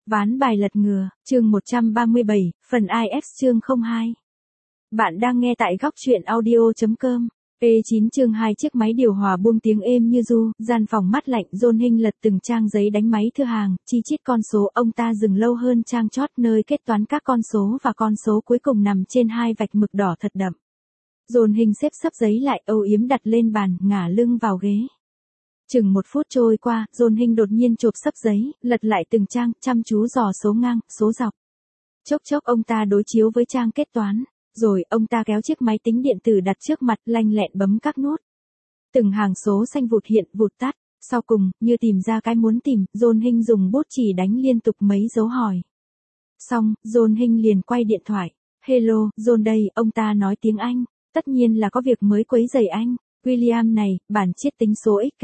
Ván bài lật ngừa, chương 137, phần IX chương 02. Bạn đang nghe tại góc truyện audio.com. P9 chương 2 chiếc máy điều hòa buông tiếng êm như ru, gian phòng mát lạnh, John Hinh lật từng trang giấy đánh máy thư hàng, chi chít con số, ông ta dừng lâu hơn trang chót nơi kết toán các con số và con số cuối cùng nằm trên hai vạch mực đỏ thật đậm. John Hinh xếp sấp giấy lại, âu yếm đặt lên bàn, ngả lưng vào ghế. Chừng 1 phút trôi qua, John Hinh đột nhiên chộp sấp giấy, lật lại từng trang, chăm chú dò số ngang, số dọc. Chốc chốc ông ta đối chiếu với trang kết toán, rồi ông ta kéo chiếc máy tính điện tử đặt trước mặt, lanh lẹn bấm các nút. Từng hàng số xanh vụt hiện, vụt tắt, sau cùng, như tìm ra cái muốn tìm, John Hinh dùng bút chỉ đánh liên tục mấy dấu hỏi. Xong, John Hinh liền quay điện thoại. Hello, John đây, ông ta nói tiếng Anh. Tất nhiên là có việc mới quấy rầy anh. William này, bản chiết tính số XK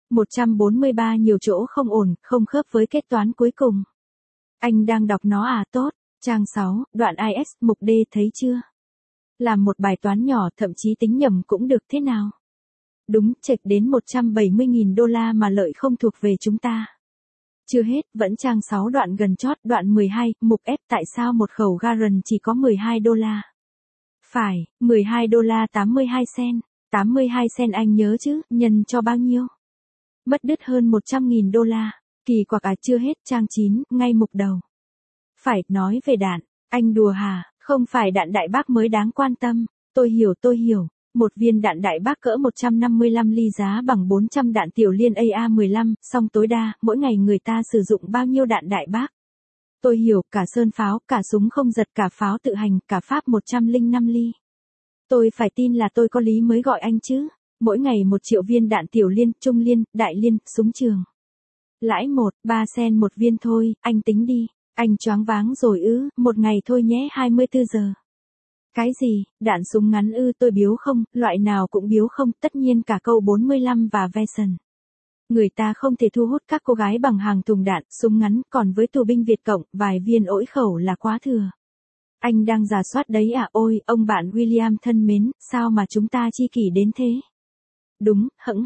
143 nhiều chỗ không ổn, không khớp với kết toán cuối cùng. Anh đang đọc nó à? Tốt. Trang 6, đoạn IX, mục D, thấy chưa? Làm một bài toán nhỏ, thậm chí tính nhầm cũng được, thế nào? Đúng, chệch đến 170.000 đô la mà lợi không thuộc về chúng ta. Chưa hết, vẫn trang 6 đoạn gần chót, đoạn 12, mục F, tại sao một khẩu Garand chỉ có 12 đô la? Phải, 12 đô la 82 cent. 82 cent anh nhớ chứ, nhân cho bao nhiêu? Mất đứt hơn 100.000 đô la. Kỳ quặc à? Chưa hết, trang 9, ngay mục đầu. Phải, nói về đạn. Anh đùa hả? Không phải đạn đại bác mới đáng quan tâm. Tôi hiểu. Một viên đạn đại bác cỡ 155 ly giá bằng 400 đạn tiểu liên AA-15, song tối đa, mỗi ngày người ta sử dụng bao nhiêu đạn đại bác? Tôi hiểu, cả sơn pháo, cả súng không giật, cả pháo tự hành, cả pháp 105 ly. Tôi phải tin là tôi có lý mới gọi anh chứ. Mỗi ngày 1 triệu viên đạn tiểu liên, trung liên, đại liên, súng trường. Lãi 3 sen một viên thôi, anh tính đi. Anh choáng váng rồi ư? Một ngày thôi nhé, 24 giờ. Cái gì, đạn súng ngắn ư? Tôi biếu không, loại nào cũng biếu không, tất nhiên cả câu 45 và Version. Người ta không thể thu hút các cô gái bằng hàng thùng đạn, súng ngắn, còn với tù binh Việt Cộng, vài viên ỗi khẩu là quá thừa. Anh đang rà soát đấy à? Ôi, ông bạn William thân mến, sao mà chúng ta chi kỷ đến thế? Đúng, hững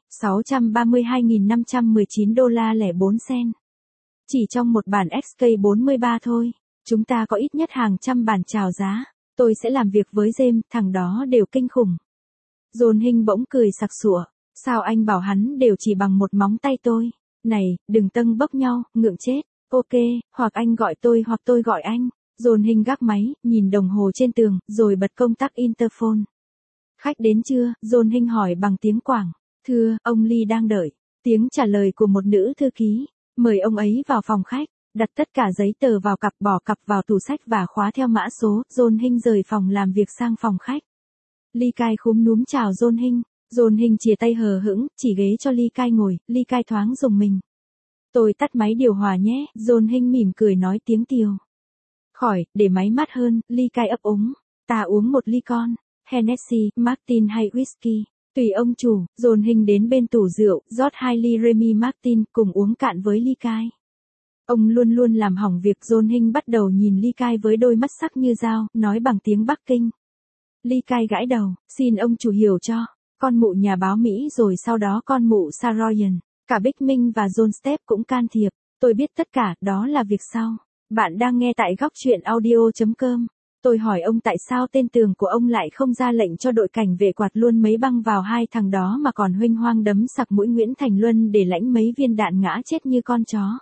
632.519 đô la lẻ 4 sen. Chỉ trong một bản XK43 thôi, chúng ta có ít nhất hàng trăm bản chào giá. Tôi sẽ làm việc với James, thằng đó đều kinh khủng. John Hinh bỗng cười sặc sụa. Sao anh bảo hắn đều chỉ bằng một móng tay tôi? Này, đừng tâng bốc nhau, ngượng chết. Ok, hoặc anh gọi tôi hoặc tôi gọi anh. John Hinh gác máy, nhìn đồng hồ trên tường, rồi bật công tắc interphone. Khách đến chưa? John Hinh hỏi bằng tiếng Quảng. Thưa, ông Lee đang đợi. Tiếng trả lời của một nữ thư ký. Mời ông ấy vào phòng khách. Đặt tất cả giấy tờ vào cặp, bỏ cặp vào tủ sách và khóa theo mã số. John Hinh rời phòng làm việc sang phòng khách. Lee Kai khúm núm chào John Hinh. John Hinh chìa tay hờ hững, chỉ ghế cho Lee Kai ngồi. Lee Kai thoáng rùng mình. Tôi tắt máy điều hòa nhé. John Hinh mỉm cười nói tiếng Tiều. Khỏi, để máy mát hơn. Lee Kai ấp úng. Ta uống một ly con. Hennessy, Martin hay whisky? Tùy ông chủ. John Hinh đến bên tủ rượu, rót 2 ly Remy Martin, cùng uống cạn với Lee Kai. Ông luôn luôn làm hỏng việc. John Hinh bắt đầu nhìn Lee Kai với đôi mắt sắc như dao, nói bằng tiếng Bắc Kinh. Lee Kai gãi đầu, xin ông chủ hiểu cho. Con mụ nhà báo Mỹ rồi sau đó con mụ Saroyan, cả Big Minh và John Stepp cũng can thiệp. Tôi biết tất cả, đó là việc sau. Bạn đang nghe tại góc truyện audio.com. Tôi hỏi ông tại sao tên tường của ông lại không ra lệnh cho đội cảnh vệ quạt luôn mấy băng vào hai thằng đó mà còn huênh hoang đấm sặc mũi Nguyễn Thành Luân để lãnh mấy viên đạn ngã chết như con chó.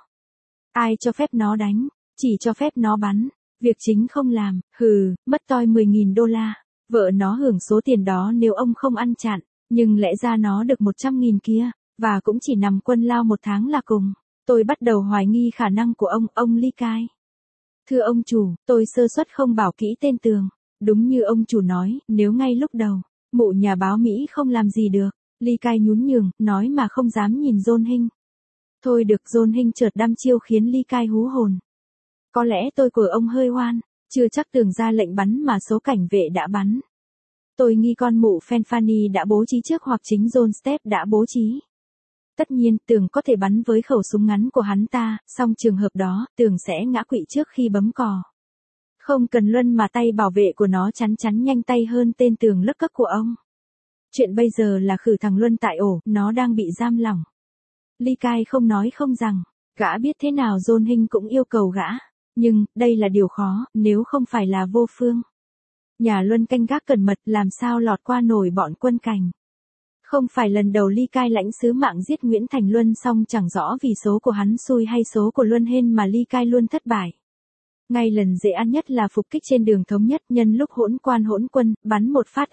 Ai cho phép nó đánh, chỉ cho phép nó bắn. Việc chính không làm, mất toi 10.000 đô la. Vợ nó hưởng số tiền đó nếu ông không ăn chặn, nhưng lẽ ra nó được 100.000 kia, và cũng chỉ nằm quân lao 1 tháng là cùng. Tôi bắt đầu hoài nghi khả năng của ông Lee Kai. Thưa ông chủ, tôi sơ suất không bảo kỹ tên tường. Đúng như ông chủ nói, nếu ngay lúc đầu, mụ nhà báo Mỹ không làm gì được. Lee Kai nhún nhường, nói mà không dám nhìn John Hinh. Thôi được. John Hinh chợt đăm chiêu khiến Lee Kai hú hồn. Có lẽ tôi của ông hơi oan, chưa chắc tường ra lệnh bắn mà số cảnh vệ đã bắn. Tôi nghi con mụ Fanfani đã bố trí trước hoặc chính John Stepp đã bố trí. Tất nhiên, tường có thể bắn với khẩu súng ngắn của hắn ta, song trường hợp đó, tường sẽ ngã quỵ trước khi bấm cò. Không cần Luân mà tay bảo vệ của nó chắn nhanh tay hơn tên tường lấc cấc của ông. Chuyện bây giờ là khử thằng Luân tại ổ, nó đang bị giam lỏng. Lee Kai không nói không rằng. Gã biết thế nào John Hinh cũng yêu cầu gã. Nhưng, đây là điều khó, nếu không phải là vô phương. Nhà Luân canh gác cẩn mật làm sao lọt qua nổi bọn quân cảnh. Không phải lần đầu Ly Cai lãnh sứ mạng giết Nguyễn Thành Luân xong chẳng rõ vì số của hắn xui hay số của Luân hên mà Ly Cai luôn thất bại. Ngay lần dễ ăn nhất là phục kích trên đường thống nhất nhân lúc hỗn quân, bắn một phát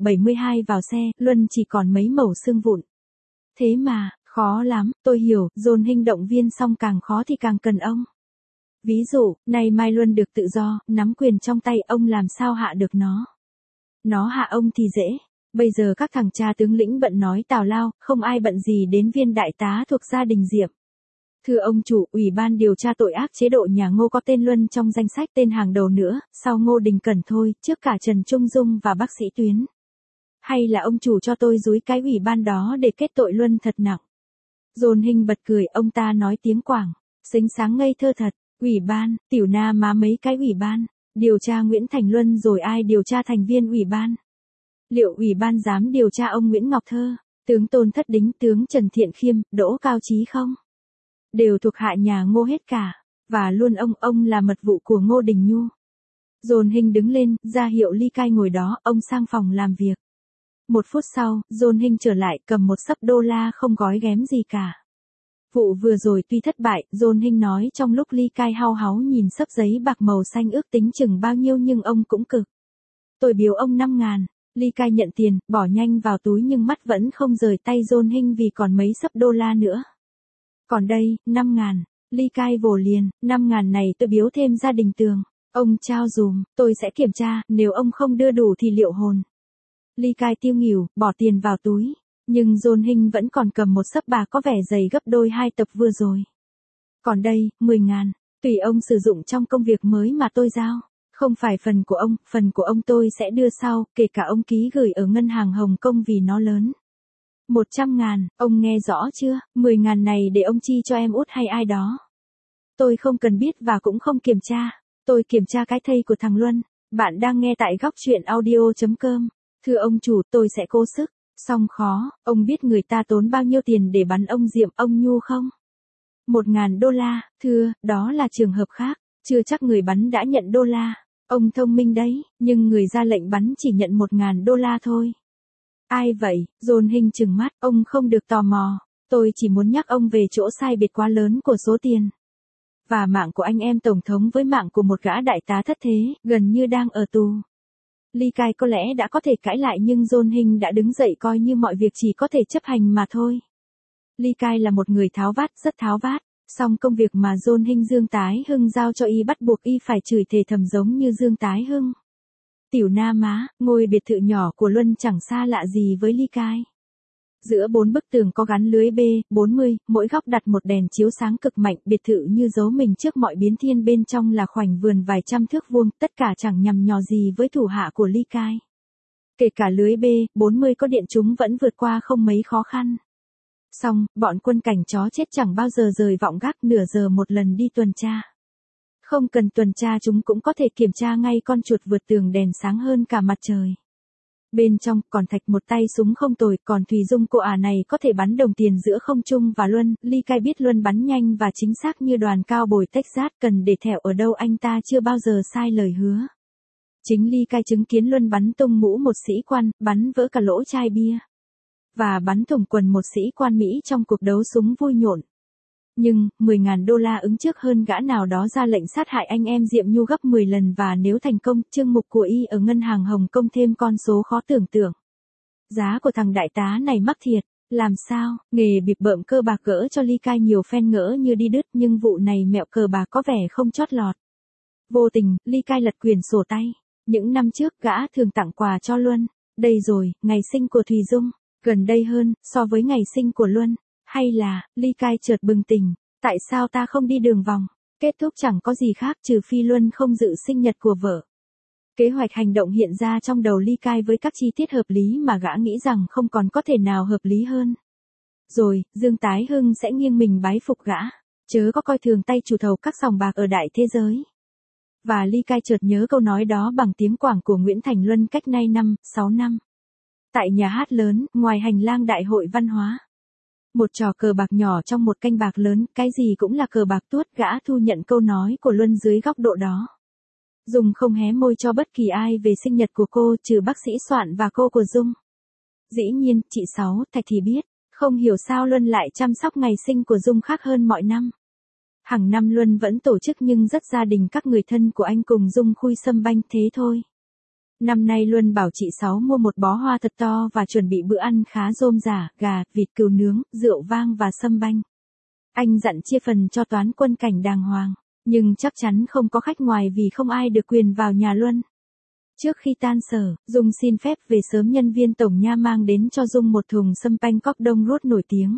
M72 vào xe, Luân chỉ còn mấy mẩu xương vụn. Thế mà, khó lắm, tôi hiểu, John Hinh động viên xong càng khó thì càng cần ông. Ví dụ, nay mai Luân được tự do, nắm quyền trong tay ông làm sao hạ được nó. Nó hạ ông thì dễ. Bây giờ các thằng cha tướng lĩnh bận nói tào lao, không ai bận gì đến viên đại tá thuộc gia đình Diệm. Thưa ông chủ, Ủy ban điều tra tội ác chế độ nhà Ngô có tên Luân trong danh sách tên hàng đầu nữa, sau Ngô Đình Cẩn thôi, trước cả Trần Trung Dung và bác sĩ Tuyến. Hay là ông chủ cho tôi dúi cái ủy ban đó để kết tội Luân thật nặng. John Hinh bật cười, ông ta nói tiếng Quảng, xính sáng ngây thơ thật, ủy ban, tiểu na má mấy cái ủy ban, điều tra Nguyễn Thành Luân rồi ai điều tra thành viên ủy ban. Liệu ủy ban dám điều tra ông Nguyễn Ngọc Thơ, tướng Tôn Thất Đính, tướng Trần Thiện Khiêm, Đỗ Cao Chí không? Đều thuộc hạ nhà Ngô hết cả, và luôn ông là mật vụ của Ngô Đình Nhu. John Hinh đứng lên, ra hiệu Ly Cai ngồi đó, ông sang phòng làm việc. 1 phút sau, John Hinh trở lại cầm một xấp đô la không gói ghém gì cả. Vụ vừa rồi tuy thất bại, John Hinh nói trong lúc Ly Cai hao háu nhìn xấp giấy bạc màu xanh ước tính chừng bao nhiêu nhưng ông cũng cực. Tôi biếu ông 5.000. Ly Cai nhận tiền, bỏ nhanh vào túi nhưng mắt vẫn không rời tay John Hinh vì còn mấy xấp đô la nữa. Còn đây, 5.000. Ly Cai vồ liền, 5.000 này tôi biếu thêm gia đình Tường. Ông trao dùm, tôi sẽ kiểm tra, nếu ông không đưa đủ thì liệu hồn. Ly Cai tiêu nghỉu, bỏ tiền vào túi. Nhưng John Hinh vẫn còn cầm một xấp bạc có vẻ dày gấp đôi 2 tập vừa rồi. Còn đây, 10.000. Tùy ông sử dụng trong công việc mới mà tôi giao. Không phải phần của ông tôi sẽ đưa sau, kể cả ông ký gửi ở ngân hàng Hồng Kông vì nó lớn. 100.000, ông nghe rõ chưa, 10.000 này để ông chi cho em út hay ai đó. Tôi không cần biết và cũng không kiểm tra, tôi kiểm tra cái thây của thằng Luân. Bạn đang nghe tại góc truyện audio.com. Thưa ông chủ, tôi sẽ cố sức, song khó, ông biết người ta tốn bao nhiêu tiền để bắn ông Diệm, ông Nhu không? 1.000 đô la, thưa, đó là trường hợp khác, chưa chắc người bắn đã nhận đô la. Ông thông minh đấy, nhưng người ra lệnh bắn chỉ nhận 1.000 đô la thôi. Ai vậy? John Hinh trừng mắt, ông không được tò mò. Tôi chỉ muốn nhắc ông về chỗ sai biệt quá lớn của số tiền. Và mạng của anh em Tổng thống với mạng của một gã đại tá thất thế, gần như đang ở tù. Ly Cai có lẽ đã có thể cãi lại nhưng John Hinh đã đứng dậy coi như mọi việc chỉ có thể chấp hành mà thôi. Ly Cai là một người tháo vát, rất tháo vát. Song công việc mà John Hinh Dương Tái Hưng giao cho y bắt buộc y phải chửi thề thầm giống như Dương Tái Hưng. Tiểu na má, ngôi biệt thự nhỏ của Luân chẳng xa lạ gì với Ly Cai. Giữa 4 bức tường có gắn lưới B40, mỗi góc đặt một đèn chiếu sáng cực mạnh, biệt thự như giấu mình trước mọi biến thiên, bên trong là khoảnh vườn vài trăm thước vuông, tất cả chẳng nhằm nhò gì với thủ hạ của Ly Cai. Kể cả lưới B40 có điện chúng vẫn vượt qua không mấy khó khăn. Xong, bọn quân cảnh chó chết chẳng bao giờ rời vọng gác, nửa giờ một lần đi tuần tra. Không cần tuần tra chúng cũng có thể kiểm tra ngay con chuột vượt tường đèn sáng hơn cả mặt trời. Bên trong còn Thạch một tay súng không tồi, còn Thùy Dung cô này có thể bắn đồng tiền giữa không trung và Luân. Ly Cai biết Luân bắn nhanh và chính xác như đoàn cao bồi Texas, cần để thẹo ở đâu anh ta chưa bao giờ sai lời hứa. Chính Ly Cai chứng kiến Luân bắn tung mũ một sĩ quan, bắn vỡ cả lỗ chai bia. Và bắn thủng quần một sĩ quan Mỹ trong cuộc đấu súng vui nhộn. Nhưng, 10.000 đô la ứng trước hơn gã nào đó ra lệnh sát hại anh em Diệm Nhu gấp 10 lần, và nếu thành công, chương mục của y ở ngân hàng Hồng Kông thêm con số khó tưởng tượng. Giá của thằng đại tá này mắc thiệt, làm sao, nghề bịp bợm cơ bạc gỡ cho Ly Cai nhiều phen ngỡ như đi đứt, nhưng vụ này mẹo cờ bạc có vẻ không chót lọt. Vô tình, Ly Cai lật quyển sổ tay. Những năm trước gã thường tặng quà cho Luân. Đây rồi, ngày sinh của Thùy Dung. Gần đây hơn, so với ngày sinh của Luân. Hay là, Ly Cai chợt bừng tỉnh, tại sao ta không đi đường vòng? Kết thúc chẳng có gì khác trừ phi Luân không dự sinh nhật của vợ. Kế hoạch hành động hiện ra trong đầu Ly Cai với các chi tiết hợp lý mà gã nghĩ rằng không còn có thể nào hợp lý hơn. Rồi, Dương Tái Hưng sẽ nghiêng mình bái phục gã, chớ có coi thường tay chủ thầu các sòng bạc ở đại thế giới. Và Ly Cai chợt nhớ câu nói đó bằng tiếng Quảng của Nguyễn Thành Luân cách nay 5, 6 năm. Tại nhà hát lớn, ngoài hành lang đại hội văn hóa. Một trò cờ bạc nhỏ trong một canh bạc lớn, cái gì cũng là cờ bạc tuốt, gã thu nhận câu nói của Luân dưới góc độ đó. Dung không hé môi cho bất kỳ ai về sinh nhật của cô trừ bác sĩ Soạn và cô của Dung. Dĩ nhiên, chị Sáu, Thạch thì biết, không hiểu sao Luân lại chăm sóc ngày sinh của Dung khác hơn mọi năm. Hàng năm Luân vẫn tổ chức nhưng rất gia đình các người thân của anh cùng Dung khui sâm banh thế thôi. Năm nay Luân bảo chị Sáu mua một bó hoa thật to và chuẩn bị bữa ăn khá rôm rả, gà, vịt cừu nướng, rượu vang và sâm banh. Anh dặn chia phần cho toán quân cảnh đàng hoàng, nhưng chắc chắn không có khách ngoài vì không ai được quyền vào nhà Luân. Trước khi tan sở, Dung xin phép về sớm, nhân viên tổng nha mang đến cho Dung một thùng sâm banh cóc đông rốt nổi tiếng.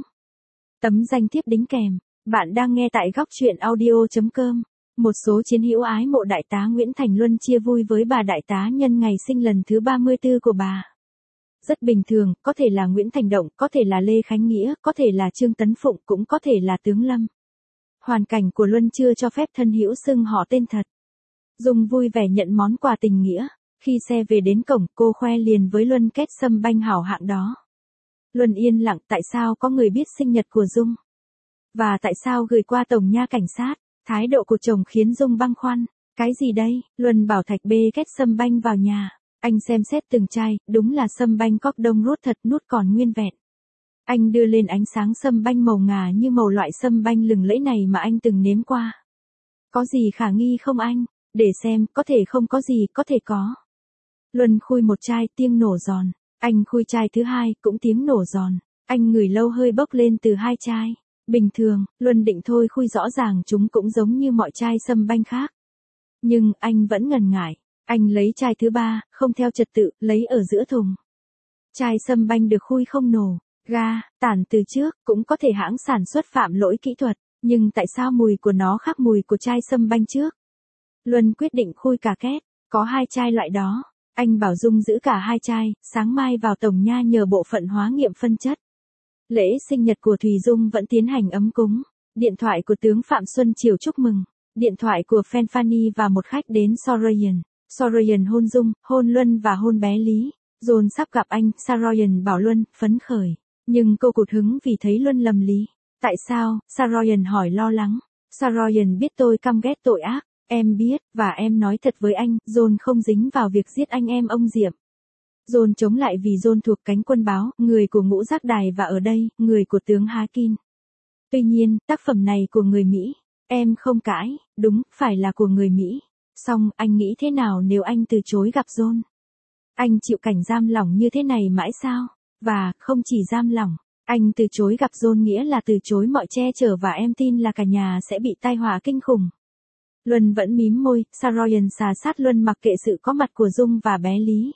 Tấm danh thiếp đính kèm. Bạn đang nghe tại góc truyện audio.com. Một số chiến hữu ái mộ đại tá Nguyễn Thành Luân chia vui với bà đại tá nhân ngày sinh lần thứ 34 của bà. Rất bình thường, có thể là Nguyễn Thành Động, có thể là Lê Khánh Nghĩa, có thể là Trương Tấn Phụng, cũng có thể là Tướng Lâm. Hoàn cảnh của Luân chưa cho phép thân hữu xưng họ tên thật. Dung vui vẻ nhận món quà tình nghĩa. Khi xe về đến cổng, cô khoe liền với Luân két sâm banh hảo hạng đó. Luân yên lặng, tại sao có người biết sinh nhật của Dung? Và tại sao gửi qua tổng nha cảnh sát? Thái độ của chồng khiến Dung băn khoăn. Cái gì đây? Luân bảo Thạch bê két sâm banh vào nhà. Anh xem xét từng chai, đúng là sâm banh cóc đông rốt thật, nút còn nguyên vẹn. Anh đưa lên ánh sáng sâm banh màu ngà như màu loại sâm banh lừng lẫy này mà anh từng nếm qua. Có gì khả nghi không anh? Để xem, có thể không có gì, có thể có. Luân khui một chai, tiếng nổ giòn. Anh khui chai thứ hai, cũng tiếng nổ giòn. Anh ngửi lâu hơi bốc lên từ hai chai. Bình thường, Luân định thôi khui rõ ràng chúng cũng giống như mọi chai sâm banh khác. Nhưng, anh vẫn ngần ngại. Anh lấy chai thứ ba, không theo trật tự, lấy ở giữa thùng. Chai sâm banh được khui không nổ, ga, tản từ trước, cũng có thể hãng sản xuất phạm lỗi kỹ thuật. Nhưng tại sao mùi của nó khác mùi của chai sâm banh trước? Luân quyết định khui cả két, có hai chai loại đó. Anh bảo Dung giữ cả hai chai, sáng mai vào tổng nha nhờ bộ phận hóa nghiệm phân chất. Lễ sinh nhật của Thùy Dung vẫn tiến hành ấm cúng. Điện thoại của tướng Phạm Xuân Triều chúc mừng. Điện thoại của fan Fanny và một khách đến Soroyan. Soroyan hôn Dung, hôn Luân và hôn bé Lý. John sắp gặp anh, Soroyan bảo Luân, phấn khởi. Nhưng cô cụt hứng vì thấy Luân lầm Lý. Tại sao? Soroyan hỏi lo lắng. Soroyan biết tôi căm ghét tội ác. Em biết, và em nói thật với anh, John không dính vào việc giết anh em ông Diệm. John chống lại vì John thuộc cánh quân báo, người của ngũ giác đài và ở đây, người của tướng Hakin. Tuy nhiên, tác phẩm này của người Mỹ. Em không cãi, đúng, phải là của người Mỹ. Song, anh nghĩ thế nào nếu anh từ chối gặp John? Anh chịu cảnh giam lỏng như thế này mãi sao? Và, không chỉ giam lỏng, anh từ chối gặp John nghĩa là từ chối mọi che chở và em tin là cả nhà sẽ bị tai họa kinh khủng. Luân vẫn mím môi, Soroyan xà sát Luân mặc kệ sự có mặt của Dung và bé Lý.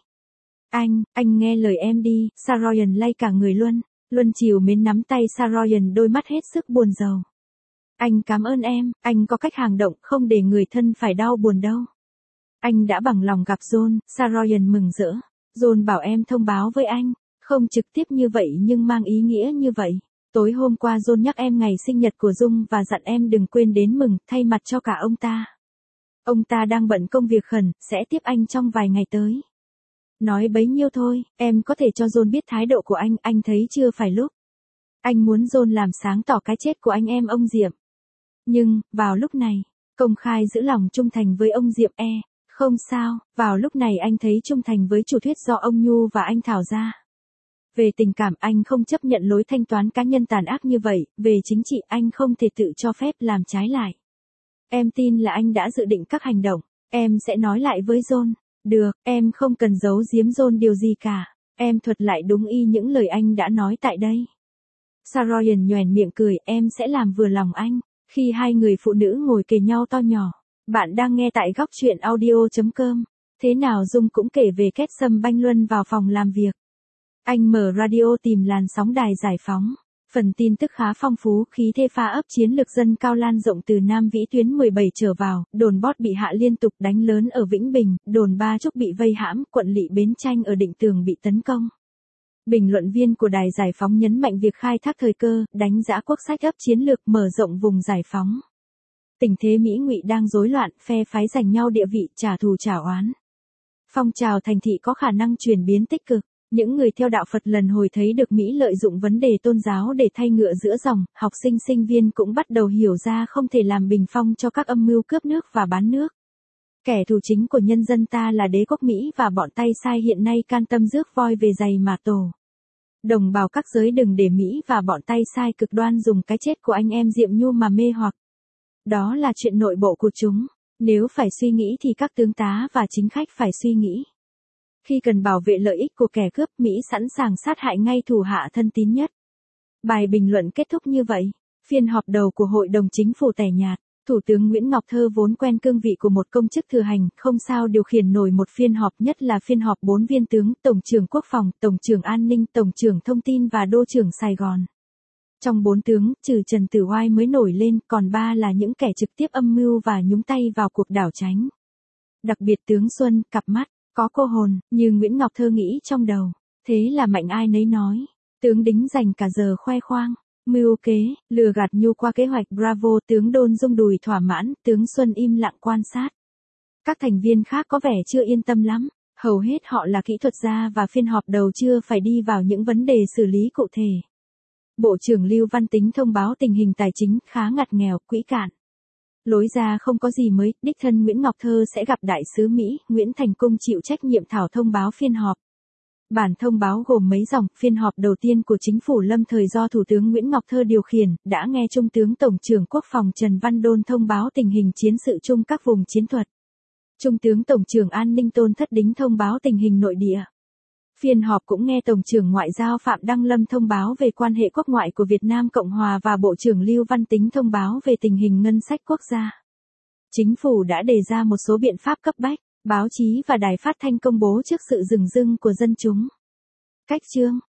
Anh nghe lời em đi, Soroyan lay cả người Luân. Luân chiều mến nắm tay Soroyan, đôi mắt hết sức buồn rầu. Anh cảm ơn em, anh có cách hành động không để người thân phải đau buồn đâu. Anh đã bằng lòng gặp John, Soroyan mừng rỡ. John bảo em thông báo với anh, không trực tiếp như vậy nhưng mang ý nghĩa như vậy. Tối hôm qua John nhắc em ngày sinh nhật của Dung và dặn em đừng quên đến mừng, thay mặt cho cả ông ta. Ông ta đang bận công việc khẩn, sẽ tiếp anh trong vài ngày tới. Nói bấy nhiêu thôi, em có thể cho John biết thái độ của anh thấy chưa phải lúc. Anh muốn John làm sáng tỏ cái chết của anh em ông Diệm. Nhưng, vào lúc này, công khai giữ lòng trung thành với ông Diệm không sao, vào lúc này anh thấy trung thành với chủ thuyết do ông Nhu và anh thảo ra. Về tình cảm anh không chấp nhận lối thanh toán cá nhân tàn ác như vậy, về chính trị anh không thể tự cho phép làm trái lại. Em tin là anh đã dự định các hành động, em sẽ nói lại với John. Được, em không cần giấu giếm John điều gì cả, em thuật lại đúng y những lời anh đã nói tại đây. Soroyan nhoẻn miệng cười, em sẽ làm vừa lòng anh. Khi hai người phụ nữ ngồi kề nhau to nhỏ, bạn đang nghe tại góc truyện audio.com. Thế nào Dung cũng kể về két sâm banh Luân vào phòng làm việc. Anh mở radio tìm làn sóng đài giải phóng. Phần tin tức khá phong phú, khí thế pha ấp chiến lược dân cao lan rộng từ Nam Vĩ tuyến 17 trở vào, đồn Bót bị hạ liên tục đánh lớn ở Vĩnh Bình, đồn Ba Trúc bị vây hãm, quận Lỵ Bến Tranh ở Định Tường bị tấn công. Bình luận viên của đài giải phóng nhấn mạnh việc khai thác thời cơ, đánh giã quốc sách ấp chiến lược mở rộng vùng giải phóng. Tình thế Mỹ Ngụy đang rối loạn, phe phái giành nhau địa vị, trả thù trả oán. Phong trào thành thị có khả năng chuyển biến tích cực. Những người theo đạo Phật lần hồi thấy được Mỹ lợi dụng vấn đề tôn giáo để thay ngựa giữa dòng, học sinh sinh viên cũng bắt đầu hiểu ra không thể làm bình phong cho các âm mưu cướp nước và bán nước. Kẻ thù chính của nhân dân ta là đế quốc Mỹ và bọn tay sai hiện nay can tâm rước voi về giày mà tổ. Đồng bào các giới đừng để Mỹ và bọn tay sai cực đoan dùng cái chết của anh em Diệm Nhu mà mê hoặc. Đó là chuyện nội bộ của chúng. Nếu phải suy nghĩ thì các tướng tá và chính khách phải suy nghĩ. Khi cần bảo vệ lợi ích của kẻ cướp, Mỹ sẵn sàng sát hại ngay thủ hạ thân tín nhất. Bài bình luận kết thúc như vậy. Phiên họp đầu của Hội đồng Chính phủ tẻ nhạt. Thủ tướng Nguyễn Ngọc Thơ vốn quen cương vị của một công chức thừa hành, không sao điều khiển nổi một phiên họp, nhất là phiên họp 4 viên tướng, Tổng trưởng Quốc phòng, Tổng trưởng An ninh, Tổng trưởng Thông tin và Đô trưởng Sài Gòn. Trong 4 tướng, trừ Trần Tử Oai mới nổi lên, còn 3 là những kẻ trực tiếp âm mưu và nhúng tay vào cuộc đảo chánh. Đặc biệt tướng Xuân, cặp mắt, có cô hồn, như Nguyễn Ngọc Thơ nghĩ trong đầu. Thế là mạnh ai nấy nói. Tướng Đính dành cả giờ khoe khoang. Mưu kế, lừa gạt Nhu qua kế hoạch Bravo, tướng Đôn rung đùi thỏa mãn, tướng Xuân im lặng quan sát. Các thành viên khác có vẻ chưa yên tâm lắm, hầu hết họ là kỹ thuật gia và phiên họp đầu chưa phải đi vào những vấn đề xử lý cụ thể. Bộ trưởng Lưu Văn Tính thông báo tình hình tài chính khá ngặt nghèo, quỹ cạn. Lối ra không có gì mới, đích thân Nguyễn Ngọc Thơ sẽ gặp đại sứ Mỹ, Nguyễn Thành Cung chịu trách nhiệm thảo thông báo phiên họp. Bản thông báo gồm mấy dòng, phiên họp đầu tiên của chính phủ lâm thời do Thủ tướng Nguyễn Ngọc Thơ điều khiển, đã nghe Trung tướng Tổng trưởng Quốc phòng Trần Văn Đôn thông báo tình hình chiến sự chung các vùng chiến thuật. Trung tướng Tổng trưởng An ninh Tôn Thất Đính thông báo tình hình nội địa. Phiên họp cũng nghe Tổng trưởng Ngoại giao Phạm Đăng Lâm thông báo về quan hệ quốc ngoại của Việt Nam Cộng Hòa và Bộ trưởng Lưu Văn Tính thông báo về tình hình ngân sách quốc gia. Chính phủ đã đề ra một số biện pháp cấp bách. Báo chí và đài phát thanh công bố trước sự rừng rưng của dân chúng. Cách chương